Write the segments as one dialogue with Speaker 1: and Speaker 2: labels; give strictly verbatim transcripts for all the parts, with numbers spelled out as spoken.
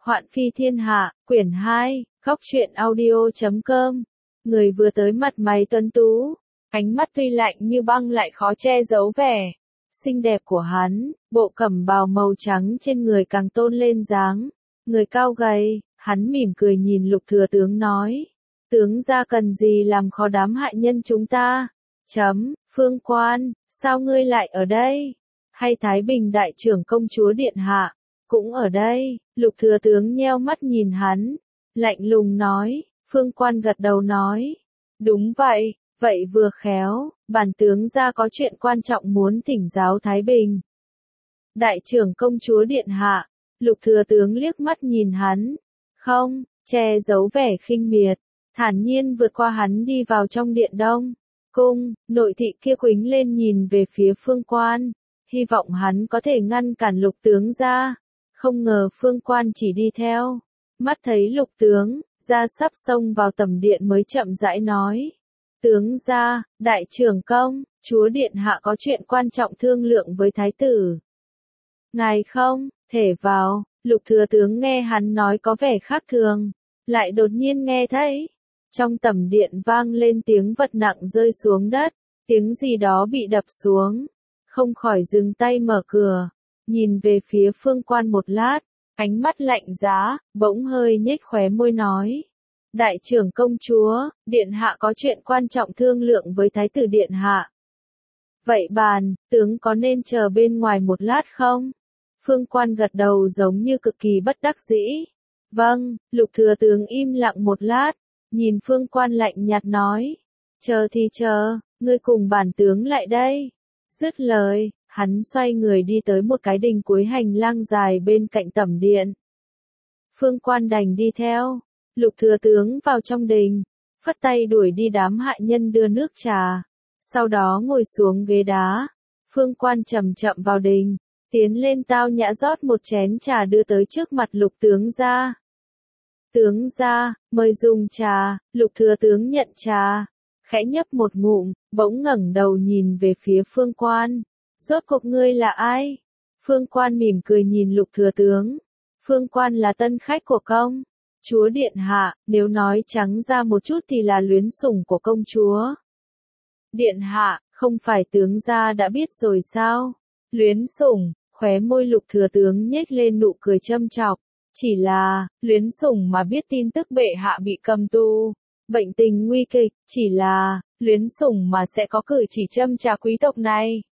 Speaker 1: Hoạn phi thiên hạ, quyển hai, góc truyện audio chấm com. Người vừa tới mặt mày tuấn tú, ánh mắt tuy lạnh như băng lại khó che giấu vẻ xinh đẹp của hắn, bộ cẩm bào màu trắng trên người càng tôn lên dáng người cao gầy. Hắn mỉm cười nhìn Lục Thừa Tướng nói: tướng gia cần gì làm khó đám hại nhân chúng ta? Chấm, Phương Quan, sao ngươi lại ở đây? Hay Thái Bình đại trưởng công chúa điện hạ cũng ở đây? Lục Thừa Tướng nheo mắt nhìn hắn, lạnh lùng nói. Phương Quan gật đầu nói: đúng vậy, vậy vừa khéo, bản tướng gia có chuyện quan trọng muốn thỉnh giáo Thái Bình đại trưởng công chúa điện hạ. Lục Thừa Tướng liếc mắt nhìn hắn, không che giấu vẻ khinh miệt, thản nhiên vượt qua hắn đi vào trong điện Đông Cung. Nội thị kia quính lên nhìn về phía Phương Quan, hy vọng hắn có thể ngăn cản Lục tướng gia. Không ngờ Phương Quan chỉ đi theo, mắt thấy Lục tướng gia sắp xông vào tầm điện mới chậm rãi nói: tướng gia, đại trưởng công chúa điện hạ có chuyện quan trọng thương lượng với thái tử. Ngài không thể vào. Lục Thừa Tướng nghe hắn nói có vẻ khác thường, lại đột nhiên nghe thấy trong tầm điện vang lên tiếng vật nặng rơi xuống đất, tiếng gì đó bị đập xuống, không khỏi dừng tay mở cửa, nhìn về phía Phương Quan một lát, ánh mắt lạnh giá, bỗng hơi nhếch khóe môi nói: đại trưởng công chúa, điện hạ có chuyện quan trọng thương lượng với thái tử điện hạ. Vậy bàn, tướng có nên chờ bên ngoài một lát không? Phương Quan gật đầu giống như cực kỳ bất đắc dĩ. Vâng. Lục Thừa Tướng im lặng một lát, nhìn Phương Quan lạnh nhạt nói: chờ thì chờ, ngươi cùng bản tướng lại đây. Dứt lời, hắn xoay người đi tới một cái đình cuối hành lang dài bên cạnh tẩm điện. Phương Quan đành đi theo. Lục Thừa Tướng vào trong đình, phất tay đuổi đi đám hạ nhân đưa nước trà, sau đó ngồi xuống ghế đá. Phương Quan chậm chậm vào đình, tiến lên tao nhã rót một chén trà đưa tới trước mặt Lục tướng gia. Tướng gia, mời dùng trà. Lục Thừa Tướng nhận trà, khẽ nhấp một ngụm, bỗng ngẩng đầu nhìn về phía Phương Quan. Rốt cuộc ngươi là ai? Phương Quan mỉm cười nhìn Lục Thừa Tướng. Phương Quan là tân khách của công chúa điện hạ, nếu nói trắng ra một chút thì là luyến sủng của công chúa điện hạ, không phải tướng gia đã biết rồi sao? Luyến sủng. Khóe môi Lục Thừa Tướng nhếch lên nụ cười châm chọc. Chỉ là, luyến sủng mà biết tin tức bệ hạ bị cầm tù, bệnh tình nguy kịch, chỉ là, luyến sủng mà sẽ có cử chỉ châm trà quý tộc này.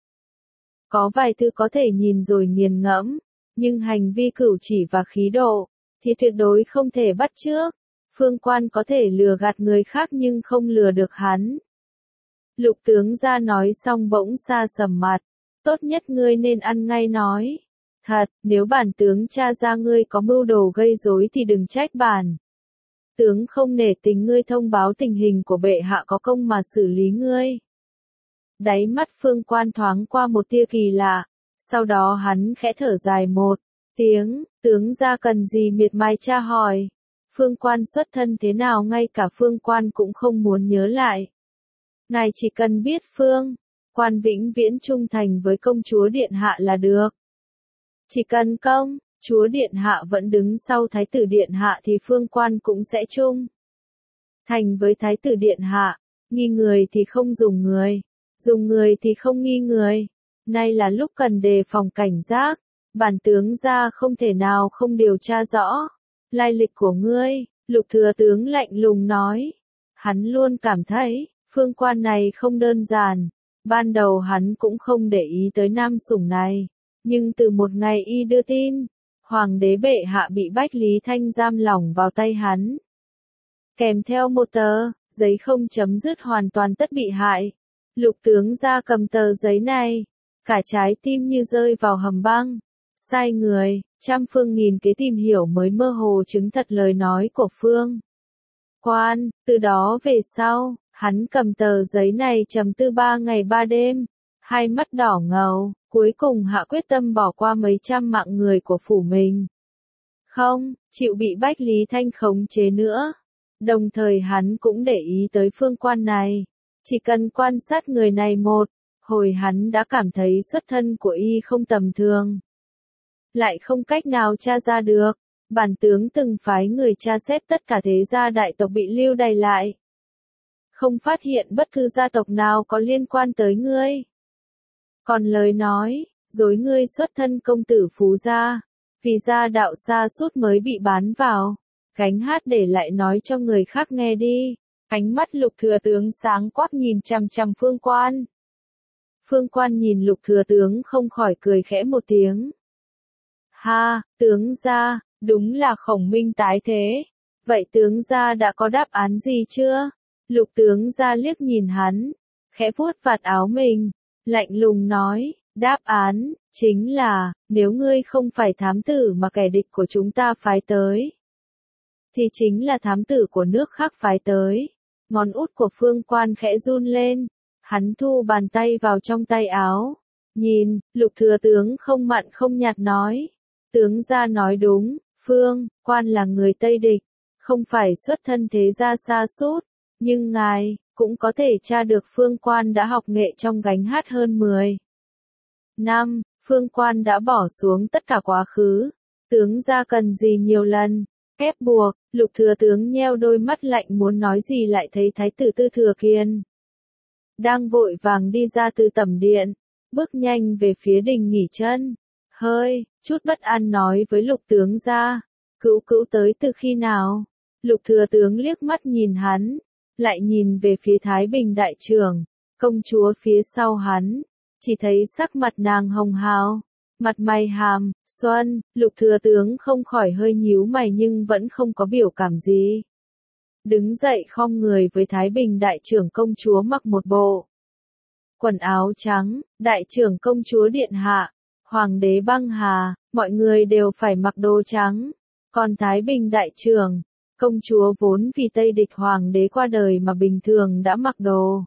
Speaker 1: Có vài thứ có thể nhìn rồi nghiền ngẫm, nhưng hành vi cử chỉ và khí độ, thì tuyệt đối không thể bắt chước. Phương Quan có thể lừa gạt người khác nhưng không lừa được hắn. Lục tướng gia nói xong bỗng xa sầm mặt. Tốt nhất ngươi nên ăn ngay nói. Thật, nếu bản tướng tra ra ngươi có mưu đồ gây rối thì đừng trách bản tướng không nể tình ngươi thông báo tình hình của bệ hạ có công mà xử lý ngươi. Đáy mắt Phương Quan thoáng qua một tia kỳ lạ, sau đó hắn khẽ thở dài một tiếng. Tướng gia cần gì miệt mài tra hỏi? Phương Quan xuất thân thế nào ngay cả Phương Quan cũng không muốn nhớ lại. Ngài chỉ cần biết Phương Quan vĩnh viễn trung thành với công chúa điện hạ là được. Chỉ cần công chúa điện hạ vẫn đứng sau thái tử điện hạ thì Phương Quan cũng sẽ trung thành với thái tử điện hạ. Nghi người thì không dùng người, dùng người thì không nghi người. Nay là lúc cần đề phòng cảnh giác. Bản tướng gia không thể nào không điều tra rõ lai lịch của ngươi. Lục Thừa Tướng lạnh lùng nói. Hắn luôn cảm thấy Phương Quan này không đơn giản. Ban đầu hắn cũng không để ý tới nam sủng này, nhưng từ một ngày y đưa tin, hoàng đế bệ hạ bị Bách Lý Thanh giam lỏng vào tay hắn, kèm theo một tờ giấy không chấm dứt hoàn toàn tất bị hại. Lục tướng gia cầm tờ giấy này, cả trái tim như rơi vào hầm băng, sai người, trăm phương nghìn kế tìm hiểu mới mơ hồ chứng thật lời nói của Phương Quan. Từ đó về sau, hắn cầm tờ giấy này trầm tư ba ngày ba đêm, hai mắt đỏ ngầu, cuối cùng hạ quyết tâm bỏ qua mấy trăm mạng người của phủ mình. Không chịu bị Bách Lý Thanh khống chế nữa. Đồng thời hắn cũng để ý tới Phương Quan này. Chỉ cần quan sát người này một hồi hắn đã cảm thấy xuất thân của y không tầm thường. Lại không cách nào tra ra được Bản tướng từng phái người tra xét tất cả thế gia đại tộc bị lưu đày lại. Không phát hiện bất cứ gia tộc nào có liên quan tới ngươi. Còn lời nói, dối ngươi xuất thân công tử phú gia, vì gia đạo xa sút mới bị bán vào. Gánh hát để lại nói cho người khác nghe đi. Ánh mắt Lục thừa tướng sáng quắc nhìn chằm chằm Phương Quan. Phương Quan nhìn Lục thừa tướng không khỏi cười khẽ một tiếng. Ha, tướng gia, đúng là Khổng Minh tái thế. Vậy tướng gia đã có đáp án gì chưa? Lục tướng gia liếc nhìn hắn, khẽ vuốt vạt áo mình, lạnh lùng nói, đáp án, chính là, nếu ngươi không phải thám tử mà kẻ địch của chúng ta phái tới, thì chính là thám tử của nước khác phái tới. Ngón út của Phương Quan khẽ run lên, hắn thu bàn tay vào trong tay áo, nhìn, Lục thừa tướng không mặn không nhạt nói, tướng gia nói đúng, Phương Quan là người Tây địch, không phải xuất thân thế gia xa sút, nhưng ngài cũng có thể tra được Phương Quan đã học nghệ trong gánh hát hơn mười năm, Phương Quan đã bỏ xuống tất cả quá khứ, tướng gia cần gì nhiều lần ép buộc. Lục thừa tướng nheo đôi mắt lạnh muốn nói gì lại thấy thái tử Tư Thừa Kiên đang vội vàng đi ra từ tẩm điện, bước nhanh về phía đình nghỉ chân, hơi chút bất an nói với Lục tướng gia, Cữu Cữu tới từ khi nào? Lục thừa tướng liếc mắt nhìn hắn, lại nhìn về phía Thái Bình đại trưởng, công chúa phía sau hắn, chỉ thấy sắc mặt nàng hồng hào, mặt mày hàm xuân. Lục thừa tướng không khỏi hơi nhíu mày nhưng vẫn không có biểu cảm gì. Đứng dậy khom người với Thái Bình đại trưởng công chúa mặc một bộ quần áo trắng, đại trưởng công chúa điện hạ, hoàng đế băng hà, mọi người đều phải mặc đồ trắng. Còn Thái Bình đại trưởng, công chúa vốn vì Tây địch hoàng đế qua đời mà bình thường đã mặc đồ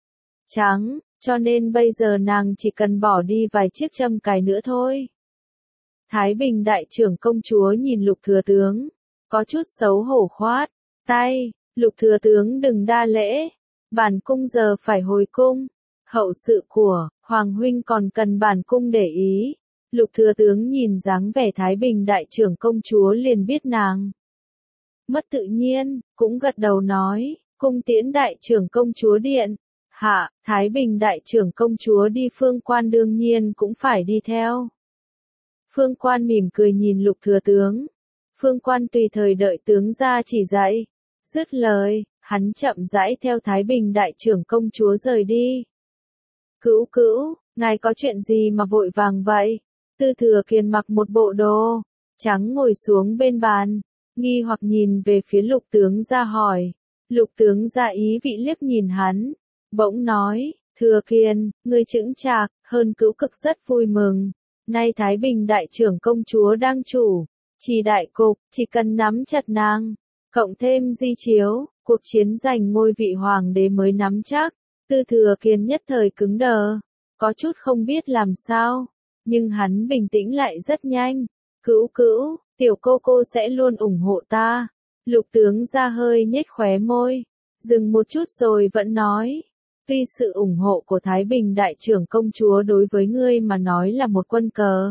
Speaker 1: trắng, cho nên bây giờ nàng chỉ cần bỏ đi vài chiếc châm cài nữa thôi. Thái Bình đại trưởng công chúa nhìn Lục thừa tướng, có chút xấu hổ khoát tay, Lục thừa tướng đừng đa lễ, bản cung giờ phải hồi cung, hậu sự của hoàng huynh còn cần bản cung để ý. Lục thừa tướng nhìn dáng vẻ Thái Bình đại trưởng công chúa liền biết nàng mất tự nhiên, cũng gật đầu nói, cung tiễn đại trưởng công chúa điện hạ. Thái Bình đại trưởng công chúa đi, Phương Quan đương nhiên cũng phải đi theo. Phương Quan mỉm cười nhìn Lục thừa tướng, Phương Quan tùy thời đợi tướng gia chỉ dạy. Dứt lời, hắn chậm rãi theo Thái Bình đại trưởng công chúa rời đi. Cữu Cữu, ngài có chuyện gì mà vội vàng vậy? Tư Thừa Kiên mặc một bộ đồ trắng ngồi xuống bên bàn, nghi hoặc nhìn về phía Lục tướng gia hỏi. Lục tướng gia ý vị liếc nhìn hắn, bỗng nói, Thừa Kiên, ngươi chững chạc, hơn Cữu cực rất vui mừng. Nay Thái Bình đại trưởng công chúa đang chủ trì đại cục, chỉ cần nắm chặt nàng, cộng thêm di chiếu, cuộc chiến giành ngôi vị hoàng đế mới nắm chắc. Tư Thừa Kiên nhất thời cứng đờ, có chút không biết làm sao, nhưng hắn bình tĩnh lại rất nhanh. Cữu Cữu, tiểu cô cô sẽ luôn ủng hộ ta. Lục tướng gia hơi nhếch khóe môi, dừng một chút rồi vẫn nói, tuy sự ủng hộ của Thái Bình đại trưởng công chúa đối với ngươi mà nói là một quân cờ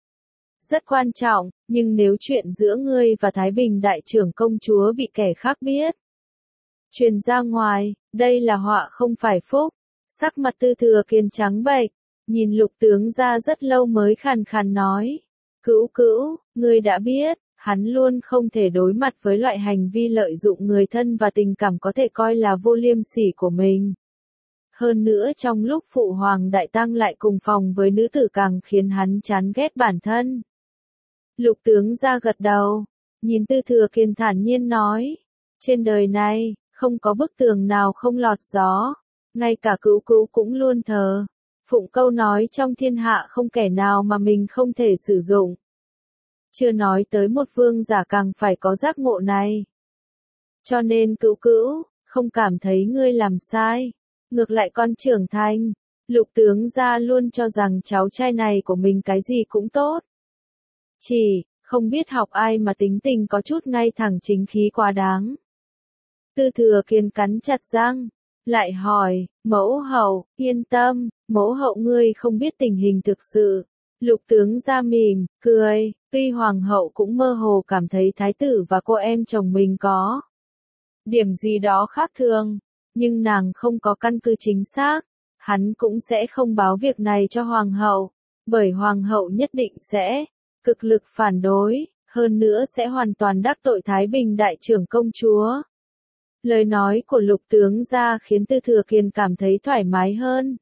Speaker 1: rất quan trọng, nhưng nếu chuyện giữa ngươi và Thái Bình đại trưởng công chúa bị kẻ khác biết, truyền ra ngoài, đây là họa không phải phúc. Sắc mặt Tư Thừa Kiên trắng bệch, nhìn Lục tướng gia rất lâu mới khàn khàn nói, Cữu Cữu, ngươi đã biết, hắn luôn không thể đối mặt với loại hành vi lợi dụng người thân và tình cảm có thể coi là vô liêm sỉ của mình. Hơn nữa trong lúc phụ hoàng đại tang lại cùng phòng với nữ tử càng khiến hắn chán ghét bản thân. Lục tướng gia gật đầu, nhìn Tư Thừa Kiên thản nhiên nói, trên đời này, không có bức tường nào không lọt gió, ngay cả Cữu Cữu cũng luôn thờ phụng câu nói trong thiên hạ không kẻ nào mà mình không thể sử dụng. Chưa nói tới một vương giả càng phải có giác ngộ này. Cho nên Cữu Cữu, không cảm thấy ngươi làm sai, ngược lại con trưởng thành. Lục tướng gia luôn cho rằng cháu trai này của mình cái gì cũng tốt. Chỉ, không biết học ai mà tính tình có chút ngay thẳng chính khí quá đáng. Tư Thừa Kiên cắn chặt răng, lại hỏi, mẫu hậu, yên tâm, mẫu hậu ngươi không biết tình hình thực sự. Lục tướng gia mỉm, cười, Tuy hoàng hậu cũng mơ hồ cảm thấy thái tử và cô em chồng mình có điểm gì đó khác thường, nhưng nàng không có căn cứ chính xác, hắn cũng sẽ không báo việc này cho hoàng hậu, bởi hoàng hậu nhất định sẽ cực lực phản đối, hơn nữa sẽ hoàn toàn đắc tội Thái Bình đại trưởng công chúa. Lời nói của Lục tướng gia khiến Tư Thừa Kiền cảm thấy thoải mái hơn.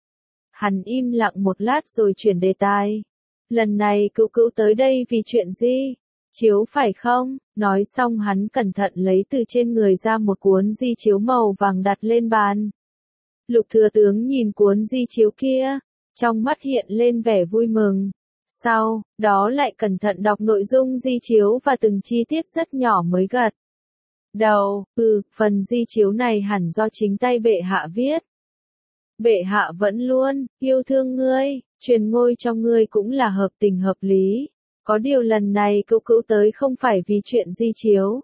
Speaker 1: Hắn im lặng một lát rồi chuyển đề tài. Lần này cữu cữu tới đây vì chuyện gì? Chiếu phải không? Nói xong hắn cẩn thận lấy từ trên người ra một cuốn di chiếu màu vàng đặt lên bàn. Lục thừa tướng nhìn cuốn di chiếu kia, trong mắt hiện lên vẻ vui mừng. Sau đó lại cẩn thận đọc nội dung di chiếu và từng chi tiết rất nhỏ mới gật đầu. Ừ, phần di chiếu này hẳn do chính tay bệ hạ viết. Bệ hạ vẫn luôn yêu thương ngươi, truyền ngôi cho ngươi cũng là hợp tình hợp lý. Có điều lần này cữu cữu tới không phải vì chuyện di chiếu.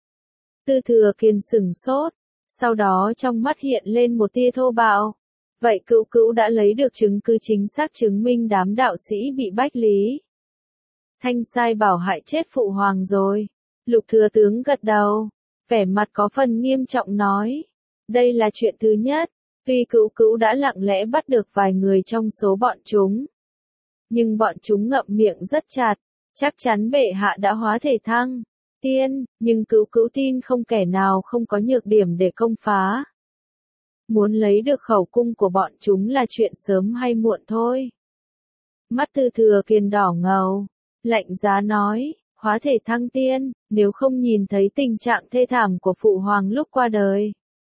Speaker 1: Tư Thừa Kiền sửng sốt, sau đó trong mắt hiện lên một tia thô bạo. Vậy cữu cữu đã lấy được chứng cứ chính xác chứng minh đám đạo sĩ bị bách lý Thanh sai bảo hại chết phụ hoàng rồi. Lục thừa tướng gật đầu, vẻ mặt có phần nghiêm trọng nói. Đây là chuyện thứ nhất, tuy cữu cữu đã lặng lẽ bắt được vài người trong số bọn chúng. Nhưng bọn chúng ngậm miệng rất chặt, chắc chắn bệ hạ đã hóa thể thăng tiên, nhưng cữu cữu tin không kẻ nào không có nhược điểm để công phá. Muốn lấy được khẩu cung của bọn chúng là chuyện sớm hay muộn thôi. Mắt Tư Thừa Kiền đỏ ngầu, lạnh giá nói, hóa thể thăng tiên, nếu không nhìn thấy tình trạng thê thảm của phụ hoàng lúc qua đời.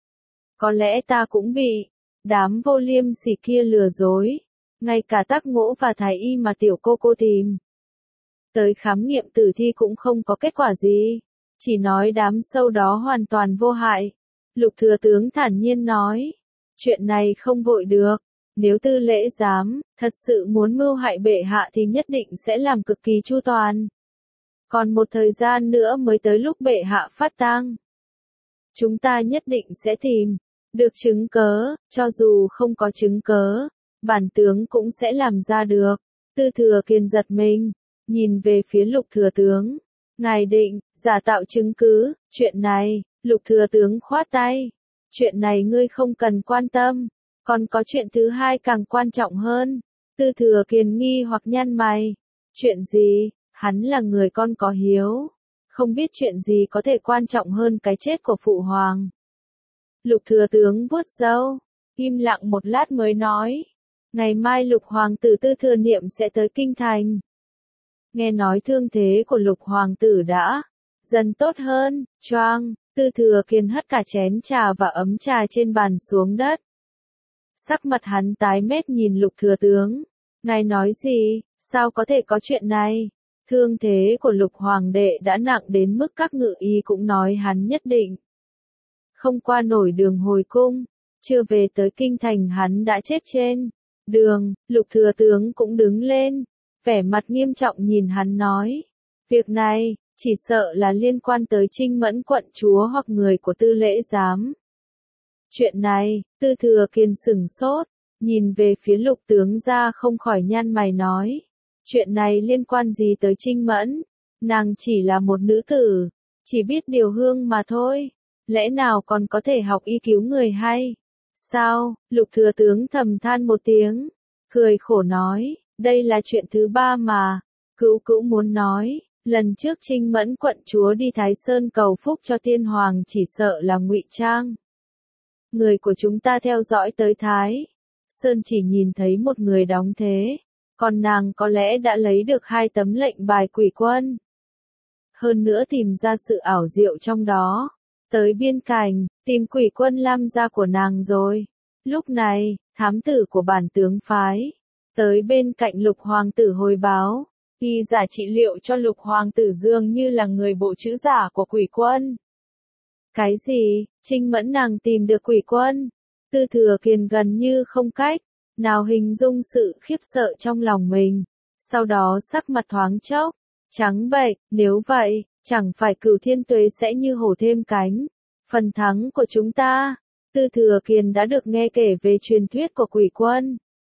Speaker 1: Có lẽ ta cũng bị đám vô liêm sỉ kia lừa dối, ngay cả Tắc Ngỗ và Thái Y mà tiểu cô cô tìm tới khám nghiệm tử thi cũng không có kết quả gì, chỉ nói đám sâu đó hoàn toàn vô hại. Lục thừa tướng thản nhiên nói, chuyện này không vội được, nếu tư lễ giám thật sự muốn mưu hại bệ hạ thì nhất định sẽ làm cực kỳ chu toàn. Còn một thời gian nữa mới tới lúc bệ hạ phát tang. Chúng ta nhất định sẽ tìm được chứng cớ, cho dù không có chứng cớ, bản tướng cũng sẽ làm ra được. Tư Thừa Kiền giật mình, nhìn về phía Lục thừa tướng. Ngài định giả tạo chứng cứ, chuyện này, Lục thừa tướng khoát tay. Chuyện này ngươi không cần quan tâm, còn có chuyện thứ hai càng quan trọng hơn. Tư Thừa Kiền nghi hoặc nhăn mày. Chuyện gì? Hắn là người con có hiếu, không biết chuyện gì có thể quan trọng hơn cái chết của phụ hoàng. Lục thừa tướng vuốt râu, im lặng một lát mới nói. Ngày mai Lục hoàng tử Tư Thừa Niệm sẽ tới kinh thành. Nghe nói thương thế của Lục hoàng tử đã dần tốt hơn, choang. Tư Thừa Kiền hất cả chén trà và ấm trà trên bàn xuống đất. Sắc mặt hắn tái mét nhìn Lục thừa tướng. Ngài nói gì? Sao có thể có chuyện này? Thương thế của Lục hoàng đệ đã nặng đến mức các ngự y cũng nói hắn nhất định không qua nổi đường hồi cung. Chưa về tới kinh thành hắn đã chết trên đường. Lục thừa tướng cũng đứng lên, vẻ mặt nghiêm trọng nhìn hắn nói. Việc này chỉ sợ là liên quan tới Trinh Mẫn quận chúa hoặc người của tư lễ giám. Chuyện này, Tư Thừa Kiền sửng sốt, nhìn về phía Lục tướng gia không khỏi nhăn mày nói. Chuyện này liên quan gì tới Trinh Mẫn? Nàng chỉ là một nữ tử, chỉ biết điều hương mà thôi. Lẽ nào còn có thể học y cứu người hay? Sao? Lục thừa tướng thầm than một tiếng, cười khổ nói, đây là chuyện thứ ba mà cữu cữu muốn nói. Lần trước Trinh Mẫn quận chúa đi Thái Sơn cầu phúc cho tiên hoàng chỉ sợ là ngụy trang. Người của chúng ta theo dõi tới Thái Sơn chỉ nhìn thấy một người đóng thế, còn nàng có lẽ đã lấy được hai tấm lệnh bài quỷ quân. Hơn nữa tìm ra sự ảo diệu trong đó. Tới biên cảnh, tìm quỷ quân Lam gia của nàng rồi. Lúc này, thám tử của bản tướng phái tới bên cạnh Lục hoàng tử hồi báo. Y giả trị liệu cho Lục hoàng tử dường như là người bộ chữ giả của quỷ quân. Cái gì? Trinh Mẫn nàng tìm được quỷ quân? Tư Thừa Kiền gần như không cách nào hình dung sự khiếp sợ trong lòng mình. Sau đó sắc mặt thoáng chốc trắng bệch, nếu vậy, chẳng phải Cửu Thiên Tuế sẽ như hổ thêm cánh. Phần thắng của chúng ta. Tư Thừa Kiền đã được nghe kể về truyền thuyết của quỷ quân.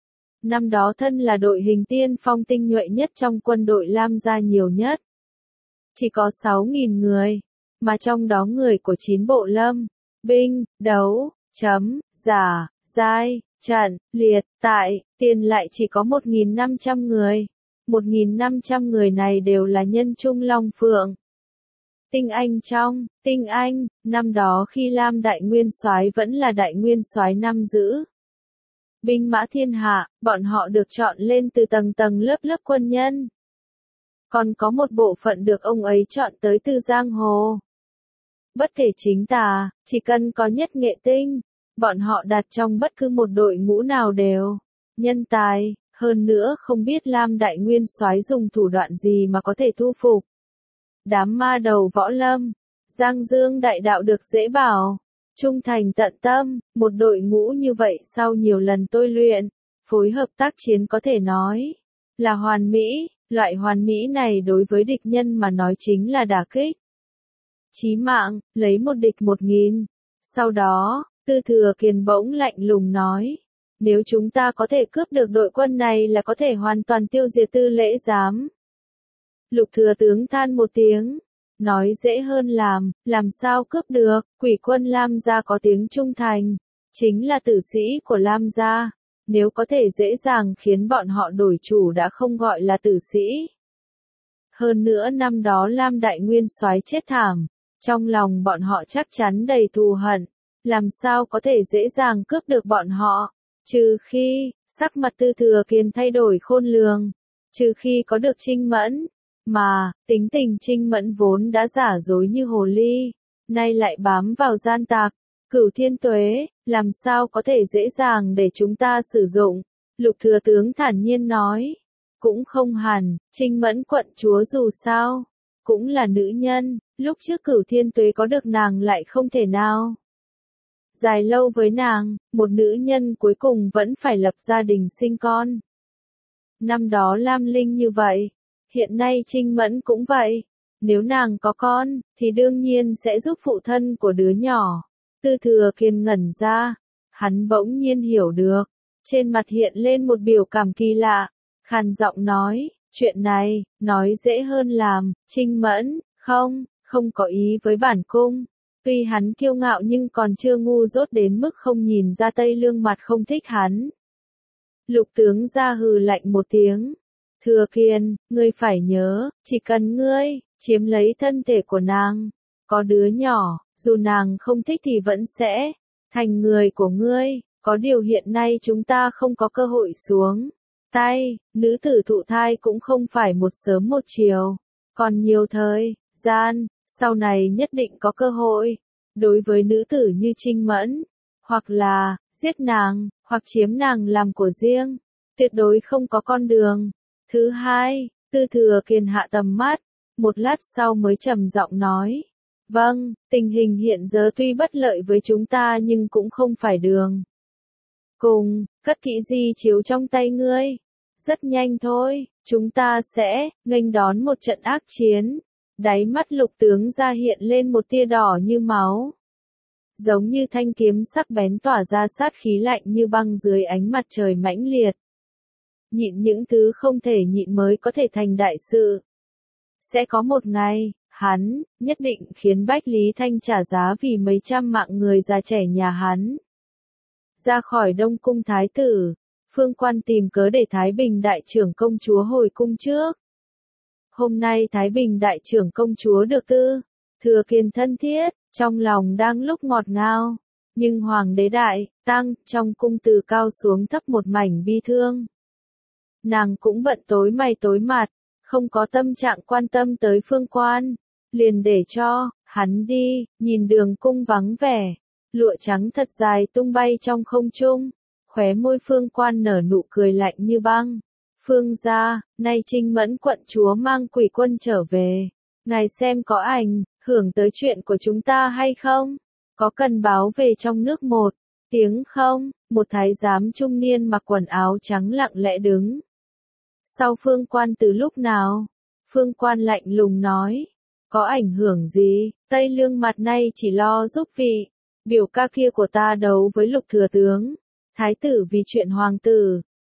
Speaker 1: Năm đó thân là đội hình tiên phong tinh nhuệ nhất trong quân đội Lam gia nhiều nhất. Chỉ có sáu nghìn người, mà trong đó người của chín bộ lâm, binh, đấu, chấm, giả, giai, trận, liệt, tại, tiền lại chỉ có một nghìn năm trăm người. một nghìn năm trăm người này đều là nhân trung long phượng. Tinh Anh trong, Tinh Anh, năm đó khi Lam đại nguyên soái vẫn là đại nguyên soái năm giữ binh mã thiên hạ, bọn họ được chọn lên từ tầng tầng lớp lớp quân nhân. Còn có một bộ phận được ông ấy chọn tới từ giang hồ. Bất kể chính tà, chỉ cần có nhất nghệ tinh, bọn họ đặt trong bất cứ một đội ngũ nào đều nhân tài, hơn nữa không biết Lam đại nguyên soái dùng thủ đoạn gì mà có thể thu phục đám ma đầu võ lâm. Giang Dương đại đạo được dễ bảo, trung thành tận tâm, một đội ngũ như vậy sau nhiều lần tôi luyện, phối hợp tác chiến có thể nói là hoàn mỹ. Loại hoàn mỹ này đối với địch nhân mà nói chính là đả kích chí mạng, lấy một địch một nghìn. Sau đó, Tư Thừa Kiền bỗng lạnh lùng nói, nếu chúng ta có thể cướp được đội quân này là có thể hoàn toàn tiêu diệt Tư Lễ Giám. Lục Thừa Tướng than một tiếng, nói dễ hơn làm, làm sao cướp được, quỷ quân Lam gia có tiếng trung thành, chính là tử sĩ của Lam gia. Nếu có thể dễ dàng khiến bọn họ đổi chủ đã không gọi là tử sĩ. Hơn nữa năm đó Lam đại nguyên soái chết thảm, trong lòng bọn họ chắc chắn đầy thù hận, làm sao có thể dễ dàng cướp được bọn họ, trừ khi, sắc mặt Tư Thừa Kiền thay đổi khôn lường, trừ khi có được Trinh Mẫn, mà, tính tình Trinh Mẫn vốn đã giả dối như hồ ly, nay lại bám vào gian tạc. Cửu Thiên Tuế, làm sao có thể dễ dàng để chúng ta sử dụng? Lục Thừa Tướng thản nhiên nói. Cũng không hẳn, Trinh Mẫn quận chúa dù sao, cũng là nữ nhân, lúc trước Cửu Thiên Tuế có được nàng lại không thể nào dài lâu với nàng, một nữ nhân cuối cùng vẫn phải lập gia đình sinh con. Năm đó Lam Linh như vậy, hiện nay Trinh Mẫn cũng vậy, nếu nàng có con, thì đương nhiên sẽ giúp phụ thân của đứa nhỏ. Tư Thừa Kiền ngẩn ra, hắn bỗng nhiên hiểu được, trên mặt hiện lên một biểu cảm kỳ lạ, khàn giọng nói, chuyện này, nói dễ hơn làm, Trinh Mẫn, không, không có ý với bản cung. Tuy hắn kiêu ngạo nhưng còn chưa ngu dốt đến mức không nhìn ra Tây Lương mặt không thích hắn. Lục tướng ra hừ lạnh một tiếng, Thừa Kiền, ngươi phải nhớ, chỉ cần ngươi chiếm lấy thân thể của nàng, có đứa nhỏ, dù nàng không thích thì vẫn sẽ thành người của ngươi, có điều hiện nay chúng ta không có cơ hội xuống tay, nữ tử thụ thai cũng không phải một sớm một chiều, còn nhiều thời gian, sau này nhất định có cơ hội. Đối với nữ tử như Trinh Mẫn, hoặc là giết nàng, hoặc chiếm nàng làm của riêng, tuyệt đối không có con đường. Thứ hai, Tư Thừa Kiền hạ tầm mắt, một lát sau mới trầm giọng nói. Vâng, tình hình hiện giờ tuy bất lợi với chúng ta nhưng cũng không phải đường cùng, cất kỹ di chiếu trong tay ngươi. Rất nhanh thôi, chúng ta sẽ nghênh đón một trận ác chiến. Đáy mắt Lục tướng ra hiện lên một tia đỏ như máu. Giống như thanh kiếm sắc bén tỏa ra sát khí lạnh như băng dưới ánh mặt trời mãnh liệt. Nhịn những thứ không thể nhịn mới có thể thành đại sự. Sẽ có một ngày, hắn, nhất định khiến Bách Lý Thanh trả giá vì mấy trăm mạng người già trẻ nhà hắn. Ra khỏi Đông Cung Thái tử, Phương Quan tìm cớ để Thái Bình đại trưởng công chúa hồi cung trước. Hôm nay Thái Bình đại trưởng công chúa được Tư Thừa Kiền thân thiết, trong lòng đang lúc ngọt ngào. Nhưng Hoàng đế đại, tăng, trong cung từ cao xuống thấp một mảnh bi thương. Nàng cũng bận tối mày tối mặt, không có tâm trạng quan tâm tới Phương Quan. Liền để cho hắn đi, nhìn đường cung vắng vẻ, lụa trắng thật dài tung bay trong không trung, khóe môi Phương Quan nở nụ cười lạnh như băng. Phương gia, nay Trinh Mẫn quận chúa mang quỷ quân trở về, ngài xem có ảnh hưởng tới chuyện của chúng ta hay không? Có cần báo về trong nước một tiếng không? Một thái giám trung niên mặc quần áo trắng lặng lẽ đứng sau Phương Quan từ lúc nào? Phương Quan lạnh lùng nói. Có ảnh hưởng gì? Tây Lương mặt nay chỉ lo giúp vị biểu ca kia của ta đấu với Lục thừa tướng. Thái tử vì chuyện hoàng tử,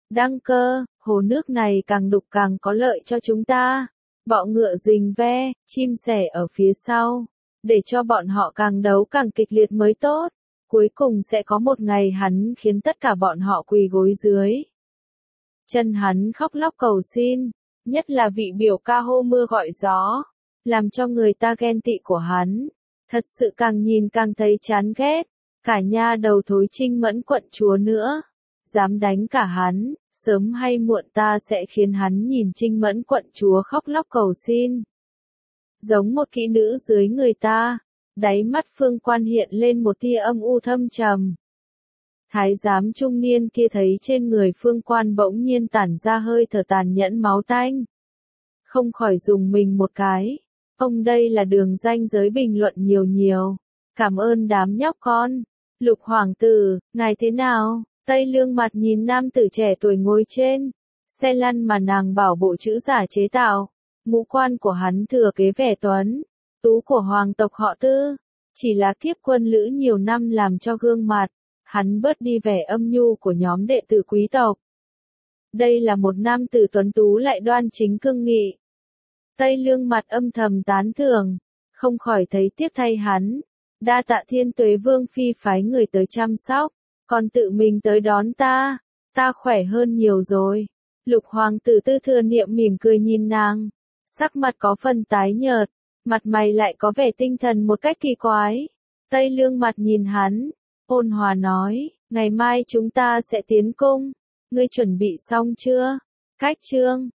Speaker 1: Đăng cơ, hồ nước này càng đục càng có lợi cho chúng ta. Bọ ngựa rình ve, chim sẻ ở phía sau. Để cho bọn họ càng đấu càng kịch liệt mới tốt. Cuối cùng sẽ có một ngày hắn khiến tất cả bọn họ quỳ gối dưới chân hắn khóc lóc cầu xin. Nhất là vị biểu ca hô mưa gọi gió. Làm cho người ta ghen tị của hắn. Thật sự càng nhìn càng thấy chán ghét. Cả nha đầu thối Trinh Mẫn quận chúa nữa. Dám đánh cả hắn, sớm hay muộn ta sẽ khiến hắn nhìn Trinh Mẫn quận chúa khóc lóc cầu xin. Giống một kỹ nữ dưới người ta, đáy mắt Phương Quan hiện lên một tia âm u thâm trầm. Thái giám trung niên kia thấy trên người Phương Quan bỗng nhiên tản ra hơi thở tàn nhẫn máu tanh. Không khỏi dùng mình một cái. Ông đây là đường danh giới bình luận nhiều nhiều. Cảm ơn đám nhóc con. Lục hoàng tử, ngài thế nào? Tây Lương mặt nhìn nam tử trẻ tuổi ngồi trên xe lăn mà nàng bảo bộ chữ giả chế tạo. Ngũ quan của hắn thừa kế vẻ tuấn tú của hoàng tộc họ Tư. Chỉ là kiếp quân lữ nhiều năm làm cho gương mặt hắn bớt đi vẻ âm nhu của nhóm đệ tử quý tộc. Đây là một nam tử tuấn tú lại đoan chính cương nghị. Tây Lương mặt âm thầm tán thưởng, không khỏi thấy tiếc thay hắn. Đa tạ Thiên Tuế Vương phi phái người tới chăm sóc, còn tự mình tới đón ta, ta khỏe hơn nhiều rồi. Lục hoàng tử Tư Thừa Niệm mỉm cười nhìn nàng, sắc mặt có phần tái nhợt, mặt mày lại có vẻ tinh thần một cách kỳ quái. Tây Lương mặt nhìn hắn, ôn hòa nói, ngày mai chúng ta sẽ tiến cung, ngươi chuẩn bị xong chưa? Cách chương